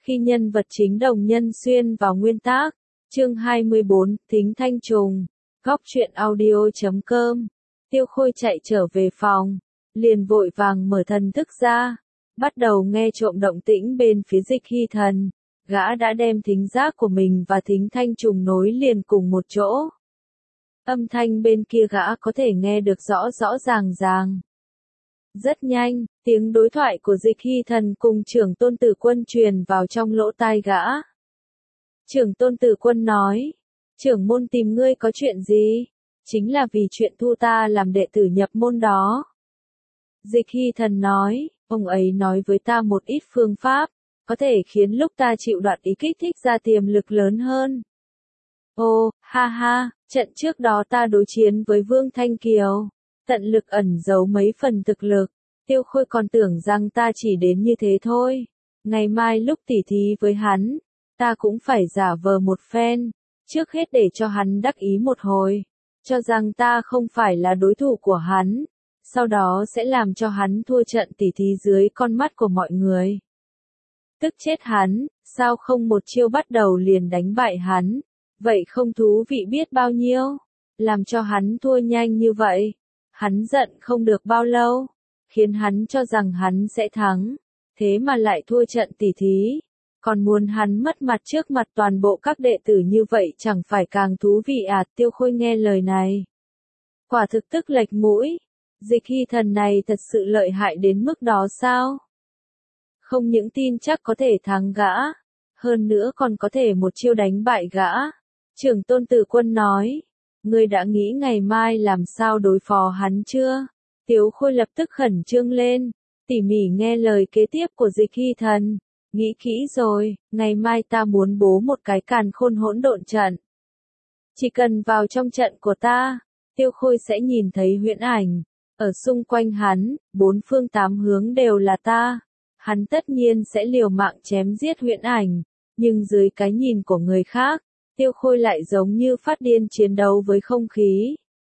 Khi nhân vật chính Đồng Nhân Xuyên vào nguyên tác. Chương 24, Thính Thanh Trùng. Góc truyện audio.com. Tiêu Khôi chạy trở về phòng, liền vội vàng mở thần thức ra, bắt đầu nghe trộm động tĩnh bên phía Dịch Hy Thần. Gã đã đem thính giác của mình và Thính Thanh Trùng nối liền cùng một chỗ. Âm thanh bên kia gã có thể nghe được rõ rõ ràng ràng. Rất nhanh, tiếng đối thoại của Dịch Hy Thần cùng Trưởng Tôn Tử Quân truyền vào trong lỗ tai gã. Trưởng Tôn Tử Quân nói, trưởng môn tìm ngươi có chuyện gì? Chính là vì chuyện thu ta làm đệ tử nhập môn đó. Dịch Hy Thần nói, ông ấy nói với ta một ít phương pháp, có thể khiến lúc ta chịu đoạt ý kích thích ra tiềm lực lớn hơn. Ồ, ha ha, trận trước đó ta đối chiến với Vương Thanh Kiều, tận lực ẩn giấu mấy phần thực lực, Tiêu Khôi còn tưởng rằng ta chỉ đến như thế thôi. Ngày mai lúc tỉ thí với hắn, ta cũng phải giả vờ một phen, trước hết để cho hắn đắc ý một hồi, cho rằng ta không phải là đối thủ của hắn, sau đó sẽ làm cho hắn thua trận tỉ thí dưới con mắt của mọi người. Tức chết hắn, sao không một chiêu bắt đầu liền đánh bại hắn, vậy không thú vị biết bao nhiêu, làm cho hắn thua nhanh như vậy, hắn giận không được bao lâu, khiến hắn cho rằng hắn sẽ thắng, thế mà lại thua trận tỉ thí, còn muốn hắn mất mặt trước mặt toàn bộ các đệ tử như vậy chẳng phải càng thú vị à? Tiêu Khôi nghe lời này, quả thực tức lệch mũi, Dịch Hy Thần này thật sự lợi hại đến mức đó sao? Không những tin chắc có thể thắng gã, hơn nữa còn có thể một chiêu đánh bại gã. Trưởng Tôn Tử Quân nói, ngươi đã nghĩ ngày mai làm sao đối phó hắn chưa? Tiêu Khôi lập tức khẩn trương lên, tỉ mỉ nghe lời kế tiếp của Dịch Hy Thần. Nghĩ kỹ rồi, ngày mai ta muốn bố một cái càn khôn hỗn độn trận. Chỉ cần vào trong trận của ta, Tiêu Khôi sẽ nhìn thấy huyễn ảnh. Ở xung quanh hắn, bốn phương tám hướng đều là ta. Hắn tất nhiên sẽ liều mạng chém giết huyễn ảnh, nhưng dưới cái nhìn của người khác, Tiêu Khôi lại giống như phát điên chiến đấu với không khí.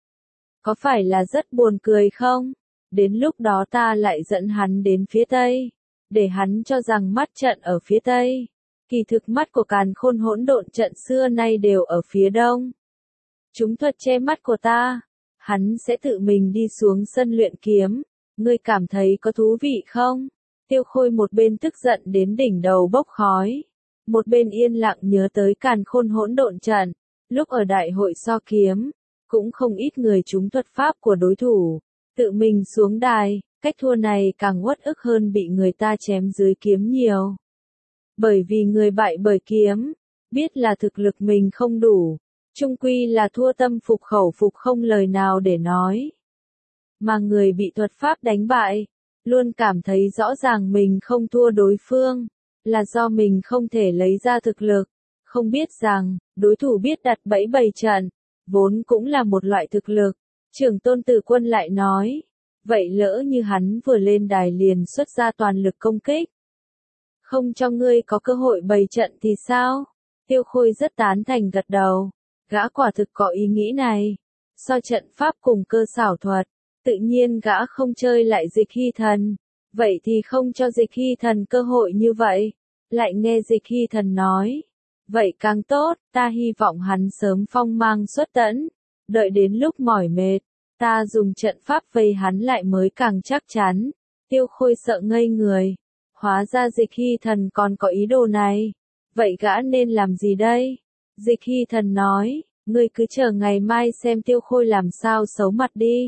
Có phải là rất buồn cười không? Đến lúc đó ta lại dẫn hắn đến phía Tây, để hắn cho rằng mắt trận ở phía Tây. Kỳ thực mắt của càn khôn hỗn độn trận xưa nay đều ở phía Đông. Chúng thuật che mắt của ta, hắn sẽ tự mình đi xuống sân luyện kiếm. Ngươi cảm thấy có thú vị không? Tiêu Khôi một bên tức giận đến đỉnh đầu bốc khói, một bên yên lặng nhớ tới càn khôn hỗn độn trận. Lúc ở đại hội so kiếm, cũng không ít người trúng thuật pháp của đối thủ, tự mình xuống đài, cách thua này càng uất ức hơn bị người ta chém dưới kiếm nhiều. Bởi vì người bại bởi kiếm, biết là thực lực mình không đủ, chung quy là thua tâm phục khẩu phục không lời nào để nói. Mà người bị thuật pháp đánh bại, luôn cảm thấy rõ ràng mình không thua đối phương, là do mình không thể lấy ra thực lực, không biết rằng, đối thủ biết đặt bẫy bày trận, vốn cũng là một loại thực lực. Trưởng Tôn Tử Quân lại nói, vậy lỡ như hắn vừa lên đài liền xuất ra toàn lực công kích, không cho ngươi có cơ hội bày trận thì sao? Tiêu Khôi rất tán thành gật đầu, gã quả thực có ý nghĩ này, so trận pháp cùng cơ xảo thuật, tự nhiên gã không chơi lại Dịch Hy Thần, vậy thì không cho Dịch Hy Thần cơ hội như vậy. Lại nghe Dịch Hy Thần nói, vậy càng tốt, ta hy vọng hắn sớm phong mang xuất tẫn, đợi đến lúc mỏi mệt, ta dùng trận pháp vây hắn lại mới càng chắc chắn. Tiêu Khôi sợ ngây người, hóa ra Dịch Hy Thần còn có ý đồ này, vậy gã nên làm gì đây? Dịch Hy Thần nói, ngươi cứ chờ ngày mai xem Tiêu Khôi làm sao xấu mặt đi.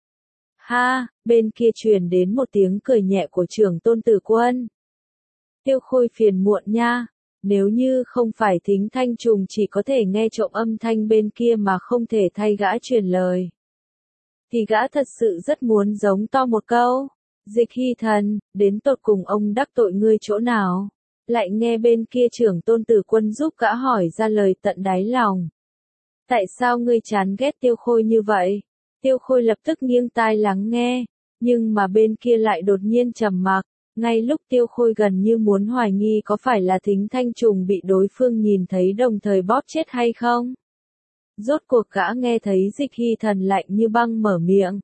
Ha, bên kia truyền đến một tiếng cười nhẹ của Trưởng Tôn Tử Quân. Tiêu Khôi phiền muộn nha, nếu như không phải Thính Thanh Trùng chỉ có thể nghe trộm âm thanh bên kia mà không thể thay gã truyền lời, thì gã thật sự rất muốn giống to một câu, Dịch Hy Thần, đến tột cùng ông đắc tội ngươi chỗ nào? Lại nghe bên kia Trưởng Tôn Tử Quân giúp gã hỏi ra lời tận đáy lòng. Tại sao ngươi chán ghét Tiêu Khôi như vậy? Tiêu Khôi lập tức nghiêng tai lắng nghe, nhưng mà bên kia lại đột nhiên trầm mặc. Ngay lúc Tiêu Khôi gần như muốn hoài nghi có phải là Thính Thanh Trùng bị đối phương nhìn thấy đồng thời bóp chết hay không. Rốt cuộc gã nghe thấy Dịch Hy Thần lạnh như băng mở miệng.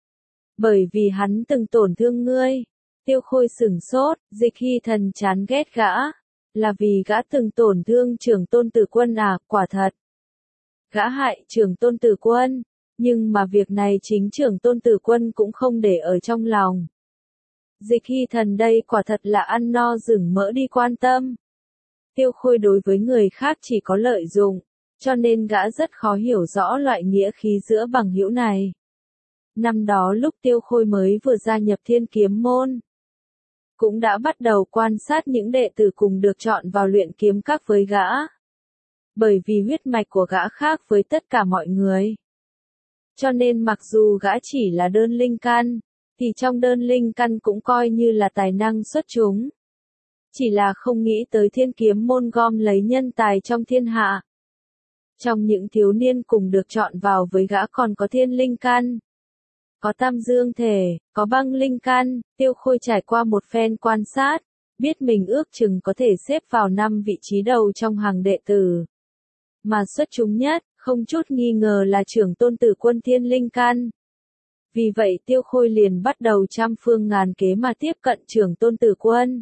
Bởi vì hắn từng tổn thương ngươi. Tiêu Khôi sửng sốt, Dịch Hy Thần chán ghét gã. Là vì gã từng tổn thương Trưởng Tôn Tử Quân à, quả thật. Gã hại Trưởng Tôn Tử Quân, nhưng mà việc này chính Trưởng Tôn Tử Quân cũng không để ở trong lòng. Dịch Hy Thần đây quả thật là ăn no rừng mỡ đi quan tâm. Tiêu Khôi đối với người khác chỉ có lợi dụng, cho nên gã rất khó hiểu rõ loại nghĩa khí giữa bằng hữu này. Năm đó lúc Tiêu Khôi mới vừa gia nhập Thiên Kiếm Môn, cũng đã bắt đầu quan sát những đệ tử cùng được chọn vào luyện kiếm các với gã. Bởi vì huyết mạch của gã khác với tất cả mọi người. Cho nên mặc dù gã chỉ là đơn linh căn, thì trong đơn linh căn cũng coi như là tài năng xuất chúng. Chỉ là không nghĩ tới Thiên Kiếm Môn gom lấy nhân tài trong thiên hạ. Trong những thiếu niên cùng được chọn vào với gã còn có thiên linh căn, có tam dương thể, có băng linh căn. Tiêu Khôi trải qua một phen quan sát, biết mình ước chừng có thể xếp vào 5 vị trí đầu trong hàng đệ tử. Mà xuất chúng nhất, không chút nghi ngờ là Trưởng Tôn Tử Quân thiên linh căn. Vì vậy Tiêu Khôi liền bắt đầu trăm phương ngàn kế mà tiếp cận Trưởng Tôn Tử Quân.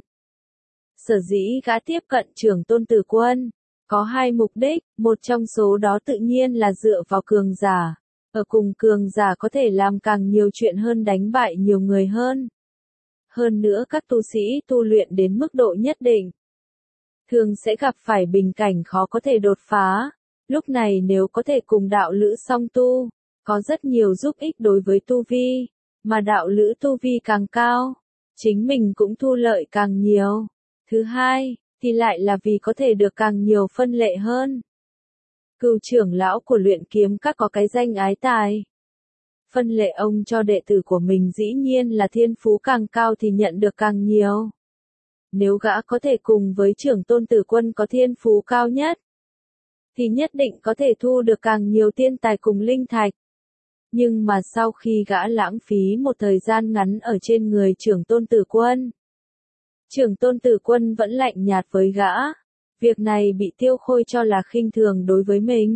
Sở dĩ gã tiếp cận Trưởng Tôn Tử Quân, có 2 mục đích, một trong số đó tự nhiên là dựa vào cường giả. Ở cùng cường giả có thể làm càng nhiều chuyện hơn, đánh bại nhiều người hơn. Hơn nữa các tu sĩ tu luyện đến mức độ nhất định, thường sẽ gặp phải bình cảnh khó có thể đột phá. Lúc này nếu có thể cùng đạo lữ song tu, có rất nhiều giúp ích đối với tu vi, mà đạo lữ tu vi càng cao, chính mình cũng thu lợi càng nhiều. Thứ hai, thì lại là vì có thể được càng nhiều phân lệ hơn. Cửu trưởng lão của luyện kiếm các có cái danh ái tài. Phân lệ ông cho đệ tử của mình dĩ nhiên là thiên phú càng cao thì nhận được càng nhiều. Nếu gã có thể cùng với Trưởng Tôn Tử Quân có thiên phú cao nhất, thì nhất định có thể thu được càng nhiều tiên tài cùng linh thạch. Nhưng mà sau khi gã lãng phí một thời gian ngắn ở trên người Trưởng Tôn Tử Quân, Trưởng Tôn Tử Quân vẫn lạnh nhạt với gã. Việc này bị Tiêu Khôi cho là khinh thường đối với mình.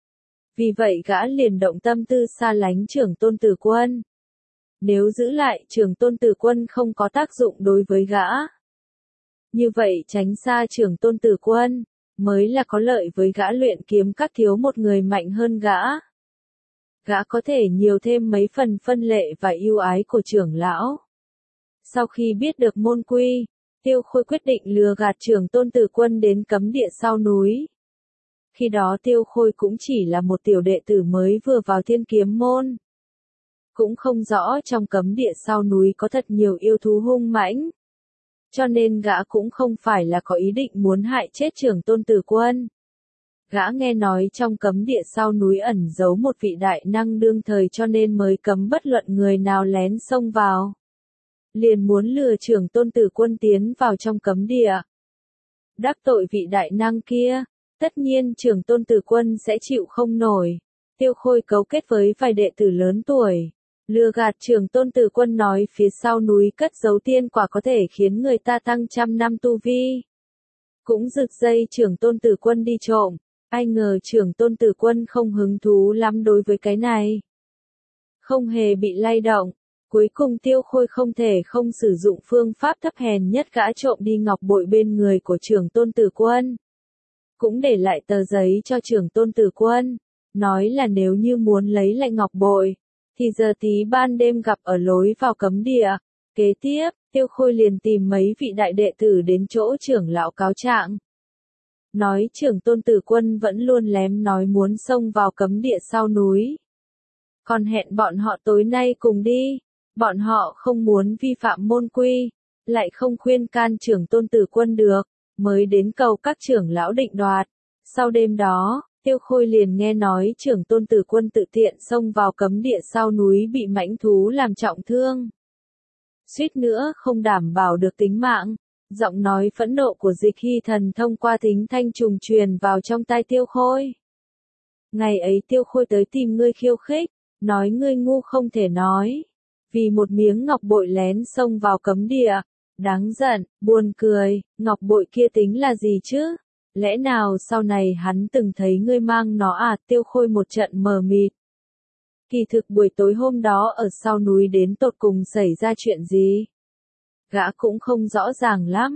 Vì vậy gã liền động tâm tư xa lánh Trưởng Tôn Tử Quân. Nếu giữ lại Trưởng Tôn Tử Quân không có tác dụng đối với gã, như vậy tránh xa Trưởng Tôn Tử Quân, mới là có lợi với gã luyện kiếm các thiếu một người mạnh hơn gã. Gã có thể nhiều thêm mấy phần phân lệ và ưu ái của trưởng lão. Sau khi biết được môn quy, Tiêu Khôi quyết định lừa gạt Trưởng Tôn Tử Quân đến cấm địa sau núi. Khi đó Tiêu Khôi cũng chỉ là một tiểu đệ tử mới vừa vào Thiên Kiếm Môn. Cũng không rõ trong cấm địa sau núi có thật nhiều yêu thú hung mãnh. Cho nên gã cũng không phải là có ý định muốn hại chết Trưởng Tôn Tử Quân. Gã nghe nói trong cấm địa sau núi ẩn giấu một vị đại năng đương thời cho nên mới cấm bất luận người nào lén xông vào. Liền muốn lừa Trưởng Tôn Tử Quân tiến vào trong cấm địa. Đắc tội vị đại năng kia, tất nhiên Trưởng Tôn Tử Quân sẽ chịu không nổi. Tiêu Khôi cấu kết với vài đệ tử lớn tuổi, lừa gạt Trưởng Tôn Tử Quân nói phía sau núi cất giấu tiên quả có thể khiến người ta tăng 100 năm tu vi. Cũng giật dây Trưởng Tôn Tử Quân đi trộm. Ai ngờ Trưởng Tôn Tử Quân không hứng thú lắm đối với cái này. Không hề bị lay động. Cuối cùng Tiêu Khôi không thể không sử dụng phương pháp thấp hèn nhất gã trộm đi ngọc bội bên người của Trưởng Tôn Tử Quân. Cũng để lại tờ giấy cho Trưởng Tôn Tử Quân, nói là nếu như muốn lấy lại ngọc bội, thì giờ tí ban đêm gặp ở lối vào cấm địa. Kế tiếp, Tiêu Khôi liền tìm mấy vị đại đệ tử đến chỗ trưởng lão cáo trạng. Nói Trưởng Tôn Tử Quân vẫn luôn lém nói muốn xông vào cấm địa sau núi. Còn hẹn bọn họ tối nay cùng đi. Bọn họ không muốn vi phạm môn quy, lại không khuyên can Trưởng Tôn Tử Quân được, mới đến cầu các trưởng lão định đoạt. Sau đêm đó, Tiêu Khôi liền nghe nói Trưởng Tôn Tử Quân tự tiện xông vào cấm địa sau núi bị mãnh thú làm trọng thương. Suýt nữa không đảm bảo được tính mạng. Giọng nói phẫn nộ của Dịch Hy Thần thông qua thính thanh trùng truyền vào trong tai Tiêu Khôi. Ngày ấy Tiêu Khôi tới tìm ngươi khiêu khích, nói ngươi ngu không thể nói. Vì một miếng ngọc bội lén xông vào cấm địa. Đáng giận, buồn cười, ngọc bội kia tính là gì chứ? Lẽ nào sau này hắn từng thấy ngươi mang nó à? Tiêu Khôi một trận mờ mịt. Kỳ thực buổi tối hôm đó ở sau núi đến tột cùng xảy ra chuyện gì? Gã cũng không rõ ràng lắm.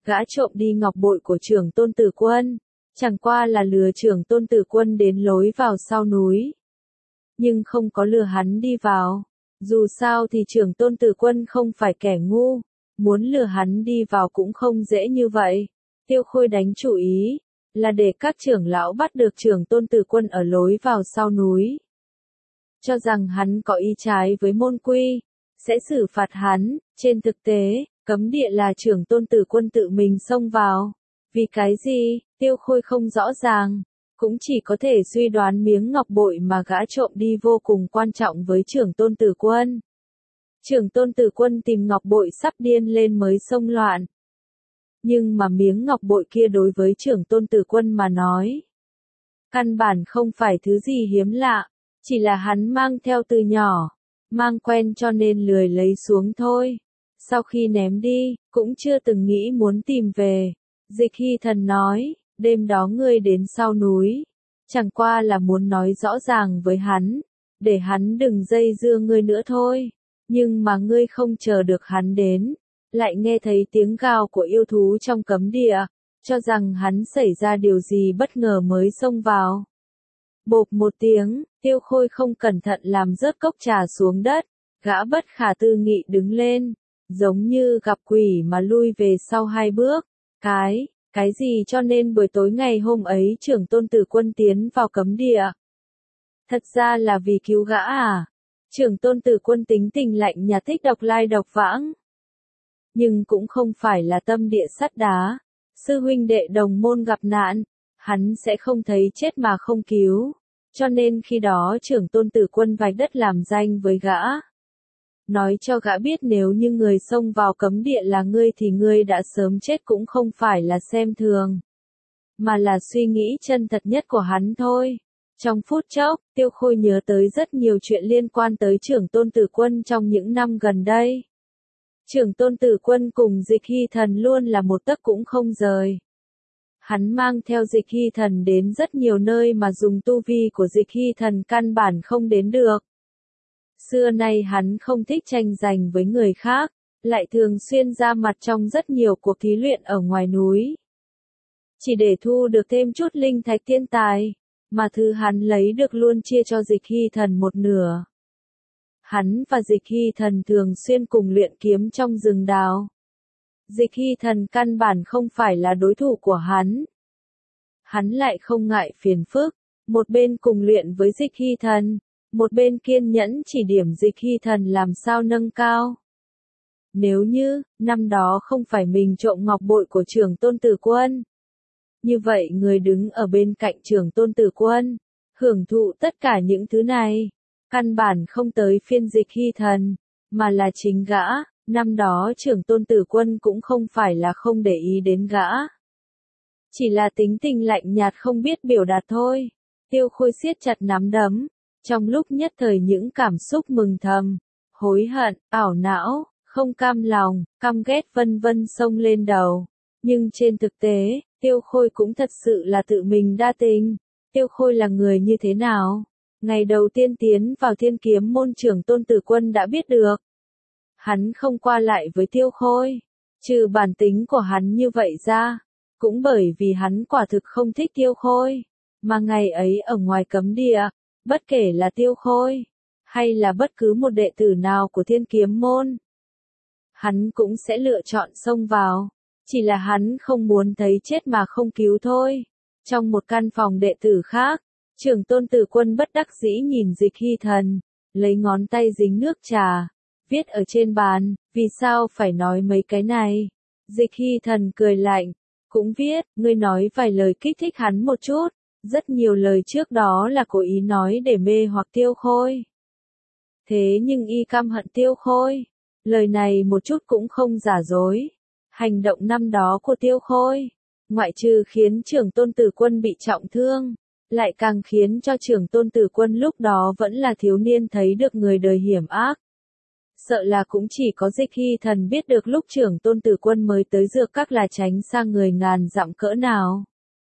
gã trộm đi ngọc bội của trưởng tôn tử quân, chẳng qua là lừa trưởng tôn tử quân đến lối vào sau núi. Nhưng không có lừa hắn đi vào. Dù sao thì trưởng tôn tử quân không phải kẻ ngu, muốn lừa hắn đi vào cũng không dễ như vậy. Tiêu Khôi đánh chủ ý, là để các trưởng lão bắt được trưởng tôn tử quân ở lối vào sau núi. Cho rằng hắn có ý trái với môn quy, sẽ xử phạt hắn. Trên thực tế, cấm địa là trưởng tôn tử quân tự mình xông vào. Vì cái gì, Tiêu Khôi không rõ ràng, cũng chỉ có thể suy đoán miếng ngọc bội mà gã trộm đi vô cùng quan trọng với trưởng tôn tử quân. Trưởng tôn tử quân tìm ngọc bội sắp điên lên mới xông loạn. Nhưng mà miếng ngọc bội kia đối với trưởng tôn tử quân mà nói, căn bản không phải thứ gì hiếm lạ, chỉ là hắn mang theo từ nhỏ, mang quen cho nên lười lấy xuống thôi. Sau khi ném đi, cũng chưa từng nghĩ muốn tìm về. Dịch Hy Thần nói, đêm đó ngươi đến sau núi, chẳng qua là muốn nói rõ ràng với hắn, để hắn đừng dây dưa ngươi nữa thôi. Nhưng mà ngươi không chờ được hắn đến, lại nghe thấy tiếng gào của yêu thú trong cấm địa, cho rằng hắn xảy ra điều gì bất ngờ mới xông vào. Bộp một tiếng, Tiêu Khôi không cẩn thận làm rớt cốc trà xuống đất, gã bất khả tư nghị đứng lên, giống như gặp quỷ mà lui về sau 2 bước. Cái gì cho nên buổi tối ngày hôm ấy trưởng tôn tử quân tiến vào cấm địa? Thật ra là vì cứu gã à? Trưởng tôn tử quân tính tình lạnh nhạt, thích độc lai độc vãng. Nhưng cũng không phải là tâm địa sắt đá. Sư huynh đệ đồng môn gặp nạn, hắn sẽ không thấy chết mà không cứu. Cho nên khi đó trưởng tôn tử quân vạch đất làm danh với gã. Nói cho gã biết nếu như người xông vào cấm địa là ngươi thì ngươi đã sớm chết, cũng không phải là xem thường, mà là suy nghĩ chân thật nhất của hắn thôi. Trong phút chốc, Tiêu Khôi nhớ tới rất nhiều chuyện liên quan tới trưởng tôn tử quân trong những năm gần đây. Trưởng tôn tử quân cùng Dịch Hy Thần luôn là một tấc cũng không rời. Hắn mang theo Dịch Hy Thần đến rất nhiều nơi mà dùng tu vi của Dịch Hy Thần căn bản không đến được. Xưa nay hắn không thích tranh giành với người khác, lại thường xuyên ra mặt trong rất nhiều cuộc thí luyện ở ngoài núi. Chỉ để thu được thêm chút linh thạch thiên tài, mà thứ hắn lấy được luôn chia cho Dịch Hy Thần một nửa. Hắn và Dịch Hy Thần thường xuyên cùng luyện kiếm trong rừng đào. Dịch Hy Thần căn bản không phải là đối thủ của hắn. Hắn lại không ngại phiền phức, một bên cùng luyện với Dịch Hy Thần, một bên kiên nhẫn chỉ điểm Dịch Hy Thần làm sao nâng cao. Nếu như, năm đó không phải mình trộm ngọc bội của trưởng tôn tử quân, như vậy người đứng ở bên cạnh trưởng tôn tử quân, hưởng thụ tất cả những thứ này, căn bản không tới phiên Dịch Hy Thần, mà là chính gã. Năm đó trưởng tôn tử quân cũng không phải là không để ý đến gã, chỉ là tính tình lạnh nhạt không biết biểu đạt thôi. Tiêu Khôi siết chặt nắm đấm, trong lúc nhất thời những cảm xúc mừng thầm, hối hận, ảo não, không cam lòng, căm ghét vân vân xông lên đầu. Nhưng trên thực tế, Tiêu Khôi cũng thật sự là tự mình đa tình. Tiêu Khôi là người như thế nào? Ngày đầu tiên tiến vào Thiên Kiếm môn, trưởng tôn tử quân đã biết được. Hắn không qua lại với Tiêu Khôi, trừ bản tính của hắn như vậy ra, cũng bởi vì hắn quả thực không thích Tiêu Khôi, mà ngày ấy ở ngoài cấm địa, bất kể là Tiêu Khôi, hay là bất cứ một đệ tử nào của Thiên Kiếm môn, hắn cũng sẽ lựa chọn xông vào, chỉ là hắn không muốn thấy chết mà không cứu thôi. Trong một căn phòng đệ tử khác, trưởng tôn tử quân bất đắc dĩ nhìn Dịch Hy Thần, lấy ngón tay dính nước trà, viết ở trên bàn, vì sao phải nói mấy cái này? Dịch Hy Thần cười lạnh, cũng viết, ngươi nói vài lời kích thích hắn một chút, rất nhiều lời trước đó là cố ý nói để mê hoặc Tiêu Khôi. Thế nhưng y căm hận Tiêu Khôi, lời này một chút cũng không giả dối. Hành động năm đó của Tiêu Khôi, ngoại trừ khiến trưởng tôn tử quân bị trọng thương, lại càng khiến cho trưởng tôn tử quân lúc đó vẫn là thiếu niên thấy được người đời hiểm ác. Sợ là cũng chỉ có Dịch Hy Thần biết được lúc trưởng tôn tử quân mới tới dược các là tránh xa người ngàn dặm cỡ nào.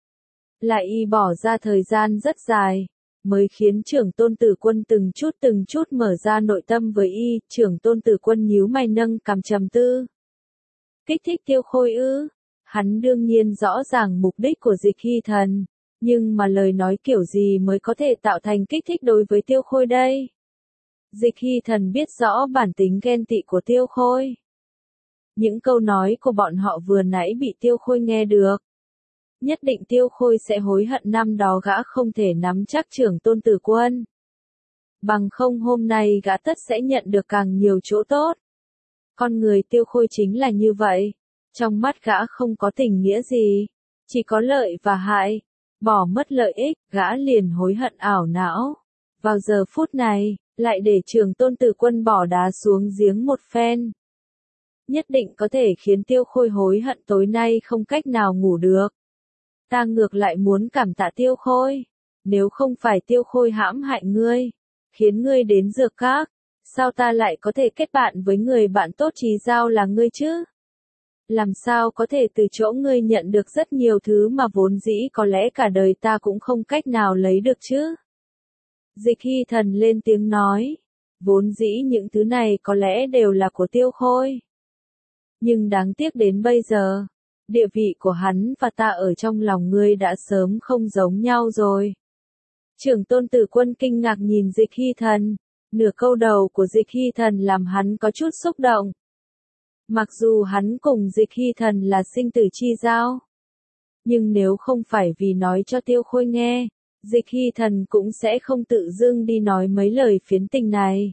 Lại y bỏ ra thời gian rất dài, mới khiến trưởng tôn tử quân từng chút mở ra nội tâm với y. Trưởng tôn tử quân nhíu mày nâng cằm trầm tư. Kích thích Tiêu Khôi ư? Hắn đương nhiên rõ ràng mục đích của Dịch Hy Thần, nhưng mà lời nói kiểu gì mới có thể tạo thành kích thích đối với Tiêu Khôi đây? Dịch Hy Thần biết rõ bản tính ghen tị của Tiêu Khôi. Những câu nói của bọn họ vừa nãy bị Tiêu Khôi nghe được. Nhất định Tiêu Khôi sẽ hối hận năm đó gã không thể nắm chắc Trưởng Tôn Tử Quân. Bằng không hôm nay gã tất sẽ nhận được càng nhiều chỗ tốt. Con người Tiêu Khôi chính là như vậy. Trong mắt gã không có tình nghĩa gì. Chỉ có lợi và hại. Bỏ mất lợi ích, gã liền hối hận ảo não. Vào giờ phút này, lại để Trưởng Tôn Tử Quân bỏ đá xuống giếng một phen. Nhất định có thể khiến Tiêu Khôi hối hận tối nay không cách nào ngủ được. Ta ngược lại muốn cảm tạ Tiêu Khôi. Nếu không phải Tiêu Khôi hãm hại ngươi, khiến ngươi đến dược các, sao ta lại có thể kết bạn với người bạn tốt chí giao là ngươi chứ? Làm sao có thể từ chỗ ngươi nhận được rất nhiều thứ mà vốn dĩ có lẽ cả đời ta cũng không cách nào lấy được chứ? Dịch Hy Thần lên tiếng nói, vốn dĩ những thứ này có lẽ đều là của Tiêu Khôi. Nhưng đáng tiếc đến bây giờ, địa vị của hắn và ta ở trong lòng ngươi đã sớm không giống nhau rồi. Trưởng Tôn Tử Quân kinh ngạc nhìn Dịch Hy Thần, nửa câu đầu của Dịch Hy Thần làm hắn có chút xúc động. Mặc dù hắn cùng Dịch Hy Thần là sinh tử chi giao, nhưng nếu không phải vì nói cho Tiêu Khôi nghe, Dịch Hy Thần cũng sẽ không tự dưng đi nói mấy lời phiến tình này.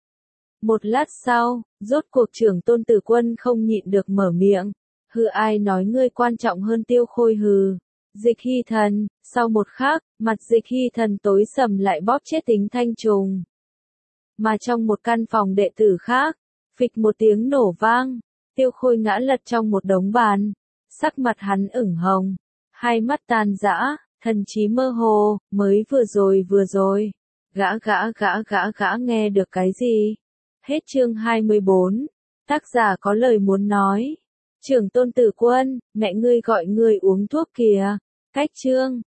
Một lát sau, rốt cuộc Trưởng Tôn Tử Quân không nhịn được mở miệng, hừ, ai nói ngươi quan trọng hơn Tiêu Khôi hừ. Dịch Hy Thần, sau một khắc, mặt Dịch Hy Thần tối sầm lại bóp chết Tính Thanh Trùng. Mà trong một căn phòng đệ tử khác, phịch một tiếng nổ vang, Tiêu Khôi ngã lật trong một đống bàn, sắc mặt hắn ửng hồng, hai mắt tan rã, thần trí mơ hồ, mới vừa rồi, gã nghe được cái gì? Hết chương 24, tác giả có lời muốn nói. Trưởng Tôn Tử Quân, mẹ ngươi gọi ngươi uống thuốc kìa. Cách chương